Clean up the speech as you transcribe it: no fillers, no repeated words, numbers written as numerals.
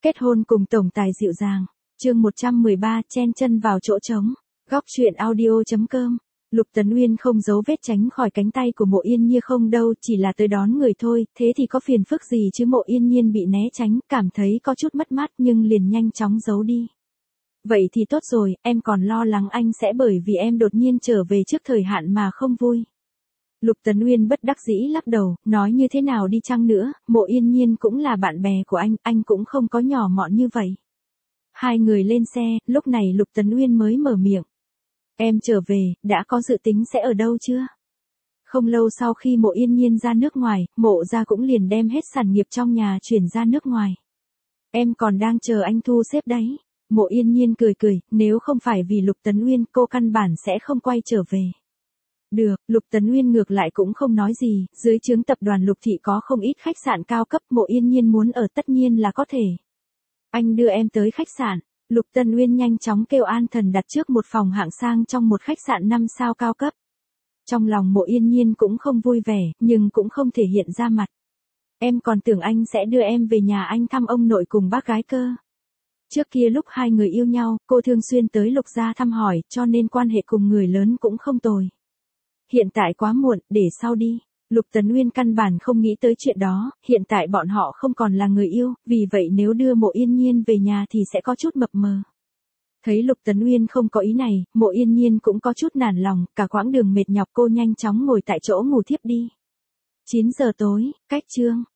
Kết hôn cùng tổng tài dịu dàng. Chương 113 chen chân vào chỗ trống. Góc truyện audio.com. Lục Tấn Uyên không giấu vết tránh khỏi cánh tay của Mộ Yên Nhiên không đâu, chỉ là tới đón người thôi, thế thì có phiền phức gì chứ. Mộ Yên Nhiên bị né tránh, cảm thấy có chút mất mát nhưng liền nhanh chóng giấu đi. Vậy thì tốt rồi, em còn lo lắng anh sẽ bởi vì em đột nhiên trở về trước thời hạn mà không vui. Lục Tấn Uyên bất đắc dĩ lắc đầu, nói như thế nào đi chăng nữa, Mộ Yên Nhiên cũng là bạn bè của anh cũng không có nhỏ mọn như vậy. Hai người lên xe, lúc này Lục Tấn Uyên mới mở miệng. Em trở về, đã có dự tính sẽ ở đâu chưa? Không lâu sau khi Mộ Yên Nhiên ra nước ngoài, Mộ gia cũng liền đem hết sản nghiệp trong nhà chuyển ra nước ngoài. Em còn đang chờ anh thu xếp đấy. Mộ Yên Nhiên cười cười, nếu không phải vì Lục Tấn Uyên cô căn bản sẽ không quay trở về. Được, Lục Tấn Uyên ngược lại cũng không nói gì, dưới trướng tập đoàn Lục Thị có không ít khách sạn cao cấp, Mộ Yên Nhiên muốn ở tất nhiên là có thể. Anh đưa em tới khách sạn. Lục Tấn Uyên nhanh chóng kêu An Thần đặt trước một phòng hạng sang trong một khách sạn 5 sao cao cấp. Trong lòng Mộ Yên Nhiên cũng không vui vẻ, nhưng cũng không thể hiện ra mặt. Em còn tưởng anh sẽ đưa em về nhà anh thăm ông nội cùng bác gái cơ. Trước kia lúc hai người yêu nhau, cô thường xuyên tới Lục gia thăm hỏi, cho nên quan hệ cùng người lớn cũng không tồi. Hiện tại quá muộn, để sau đi. Lục Tấn Uyên căn bản không nghĩ tới chuyện đó, hiện tại bọn họ không còn là người yêu, vì vậy nếu đưa Mộ Yên Nhiên về nhà thì sẽ có chút mập mờ. Thấy Lục Tấn Uyên không có ý này, Mộ Yên Nhiên cũng có chút nản lòng, cả quãng đường mệt nhọc cô nhanh chóng ngồi tại chỗ ngủ thiếp đi. 9 giờ tối, cách trương.